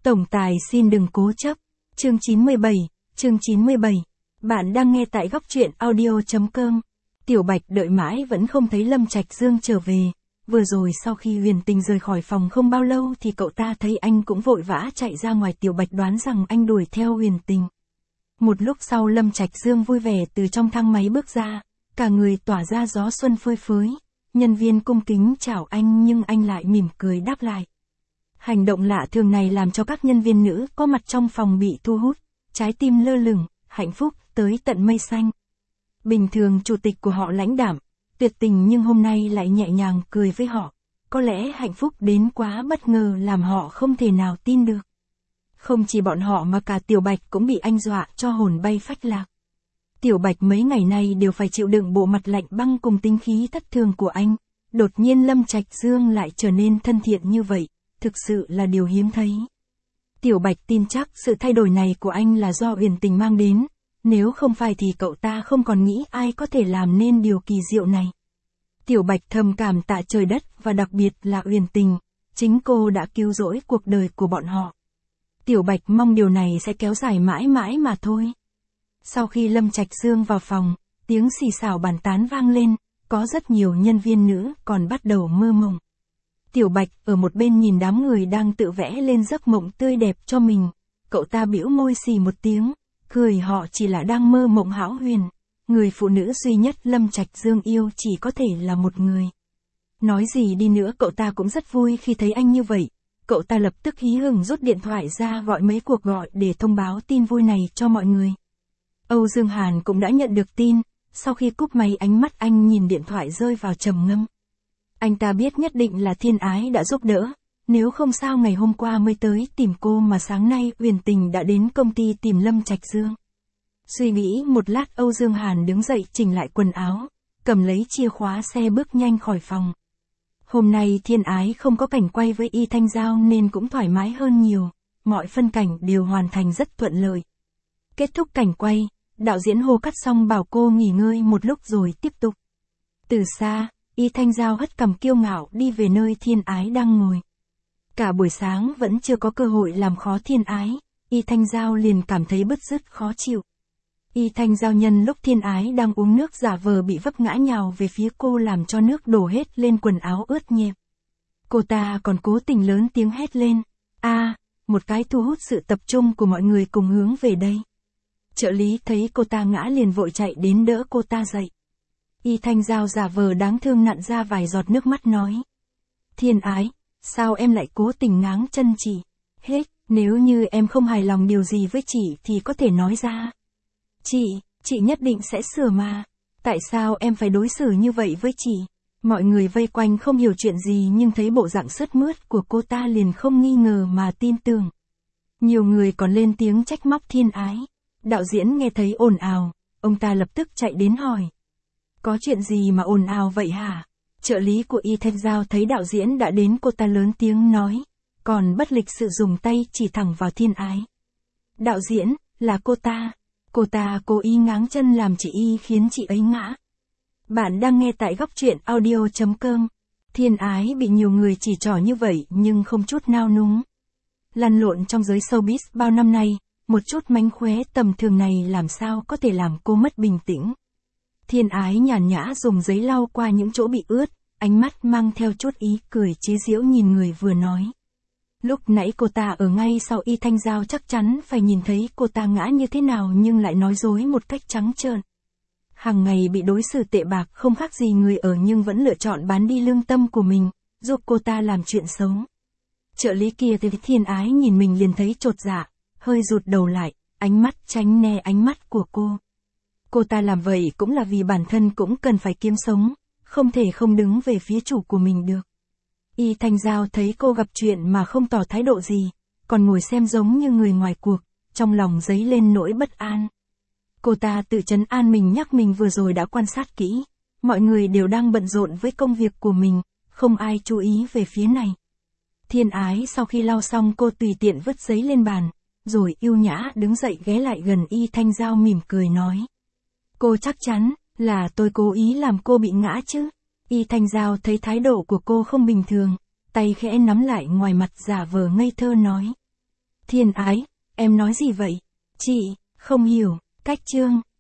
Tổng tài xin đừng cố chấp. Chương 97. Bạn đang nghe tại góc truyện audio.com. Tiểu Bạch đợi mãi vẫn không thấy Lâm Trạch Dương trở về. Vừa rồi sau khi Huyền Tình rời khỏi phòng không bao lâu thì cậu ta thấy anh cũng vội vã chạy ra ngoài. Tiểu Bạch đoán rằng anh đuổi theo Huyền Tình. Một lúc sau Lâm Trạch Dương vui vẻ từ trong thang máy bước ra, cả người tỏa ra gió xuân phơi phới. Nhân viên cung kính chào anh nhưng anh lại mỉm cười đáp lại. Hành động lạ thường này làm cho các nhân viên nữ có mặt trong phòng bị thu hút, trái tim lơ lửng, hạnh phúc tới tận mây xanh. Bình thường chủ tịch của họ lãnh đạm, tuyệt tình nhưng hôm nay lại nhẹ nhàng cười với họ. Có lẽ hạnh phúc đến quá bất ngờ làm họ không thể nào tin được. Không chỉ bọn họ mà cả Tiểu Bạch cũng bị anh dọa cho hồn bay phách lạc. Tiểu Bạch mấy ngày nay đều phải chịu đựng bộ mặt lạnh băng cùng tính khí thất thường của anh. Đột nhiên Lâm Trạch Dương lại trở nên thân thiện như vậy, thực sự là điều hiếm thấy. Tiểu Bạch tin chắc sự thay đổi này của anh là do Huyền Tình mang đến, nếu không phải thì cậu ta không còn nghĩ ai có thể làm nên điều kỳ diệu này. Tiểu Bạch thầm cảm tạ trời đất và đặc biệt là Huyền Tình, chính cô đã cứu rỗi cuộc đời của bọn họ. Tiểu Bạch mong điều này sẽ kéo dài mãi mãi mà thôi. Sau khi Lâm Trạch Dương vào phòng, tiếng xì xào bàn tán vang lên, có rất nhiều nhân viên nữ còn bắt đầu mơ mộng. Tiểu Bạch ở một bên nhìn đám người đang tự vẽ lên giấc mộng tươi đẹp cho mình, cậu ta bĩu môi xì một tiếng, cười họ chỉ là đang mơ mộng hão huyền. Người phụ nữ duy nhất Lâm Trạch Dương yêu chỉ có thể là một người. Nói gì đi nữa cậu ta cũng rất vui khi thấy anh như vậy. Cậu ta lập tức hí hửng rút điện thoại ra gọi mấy cuộc gọi để thông báo tin vui này cho mọi người. Âu Dương Hàn cũng đã nhận được tin, sau khi cúp máy ánh mắt anh nhìn điện thoại rơi vào trầm ngâm. Anh ta biết nhất định là Thiên Ái đã giúp đỡ, nếu không sao ngày hôm qua mới tới tìm cô mà sáng nay Huyền Tình đã đến công ty tìm Lâm Trạch Dương. Suy nghĩ một lát Âu Dương Hàn đứng dậy chỉnh lại quần áo, cầm lấy chìa khóa xe bước nhanh khỏi phòng. Hôm nay Thiên Ái không có cảnh quay với Y Thanh Giao nên cũng thoải mái hơn nhiều, mọi phân cảnh đều hoàn thành rất thuận lợi. Kết thúc cảnh quay, đạo diễn Hồ cắt xong bảo cô nghỉ ngơi một lúc rồi tiếp tục. Từ xa, Y Thanh Giao hất cằm kiêu ngạo đi về nơi Thiên Ái đang ngồi. Cả buổi sáng vẫn chưa có cơ hội làm khó Thiên Ái, Y Thanh Giao liền cảm thấy bứt rứt khó chịu. Y Thanh Giao nhân lúc Thiên Ái đang uống nước giả vờ bị vấp ngã nhào về phía cô làm cho nước đổ hết lên quần áo ướt nhẹp. Cô ta còn cố tình lớn tiếng hét lên, một cái thu hút sự tập trung của mọi người cùng hướng về đây. Trợ lý thấy cô ta ngã liền vội chạy đến đỡ cô ta dậy. Y Thanh Giao giả vờ đáng thương nặn ra vài giọt nước mắt nói. Thiên Ái, sao em lại cố tình ngáng chân chị? Hết, nếu như em không hài lòng điều gì với chị thì có thể nói ra. Chị nhất định sẽ sửa mà. Tại sao em phải đối xử như vậy với chị? Mọi người vây quanh không hiểu chuyện gì nhưng thấy bộ dạng sướt mướt của cô ta liền không nghi ngờ mà tin tưởng. Nhiều người còn lên tiếng trách móc Thiên Ái. Đạo diễn nghe thấy ồn ào, ông ta lập tức chạy đến hỏi. Có chuyện gì mà ồn ào vậy hả? Trợ lý của Y Thanh Giao thấy đạo diễn đã đến cô ta lớn tiếng nói, còn bất lịch sự dùng tay chỉ thẳng vào Thiên Ái. Đạo diễn, là cô ta cố ý ngáng chân làm chị Y khiến chị ấy ngã. Bạn đang nghe tại góc truyện audio.com. Thiên Ái bị nhiều người chỉ trỏ như vậy nhưng không chút nao núng. Lăn lộn trong giới showbiz bao năm nay, một chút mánh khóe tầm thường này làm sao có thể làm cô mất bình tĩnh. Thiên Ái nhàn nhã dùng giấy lau qua những chỗ bị ướt, ánh mắt mang theo chút ý cười chế giễu nhìn người vừa nói. Lúc nãy cô ta ở ngay sau Y Thanh Giao chắc chắn phải nhìn thấy cô ta ngã như thế nào nhưng lại nói dối một cách trắng trợn. Hàng ngày bị đối xử tệ bạc không khác gì người ở nhưng vẫn lựa chọn bán đi lương tâm của mình, giúp cô ta làm chuyện xấu. Trợ lý kia thấy Thiên Ái nhìn mình liền thấy chột dạ, hơi rụt đầu lại, ánh mắt tránh né ánh mắt của cô. Cô ta làm vậy cũng là vì bản thân cũng cần phải kiếm sống, không thể không đứng về phía chủ của mình được. Y Thanh Giao thấy cô gặp chuyện mà không tỏ thái độ gì, còn ngồi xem giống như người ngoài cuộc, trong lòng dấy lên nỗi bất an. Cô ta tự trấn an mình nhắc mình vừa rồi đã quan sát kỹ, mọi người đều đang bận rộn với công việc của mình, không ai chú ý về phía này. Thiên Ái sau khi lau xong cô tùy tiện vứt giấy lên bàn, rồi yêu nhã đứng dậy ghé lại gần Y Thanh Giao mỉm cười nói. Cô chắc chắn là tôi cố ý làm cô bị ngã chứ? Y Thanh Giao thấy thái độ của cô không bình thường, tay khẽ nắm lại ngoài mặt giả vờ ngây thơ nói. Thiên ái, em nói gì vậy? Chị, không hiểu, cách Trương.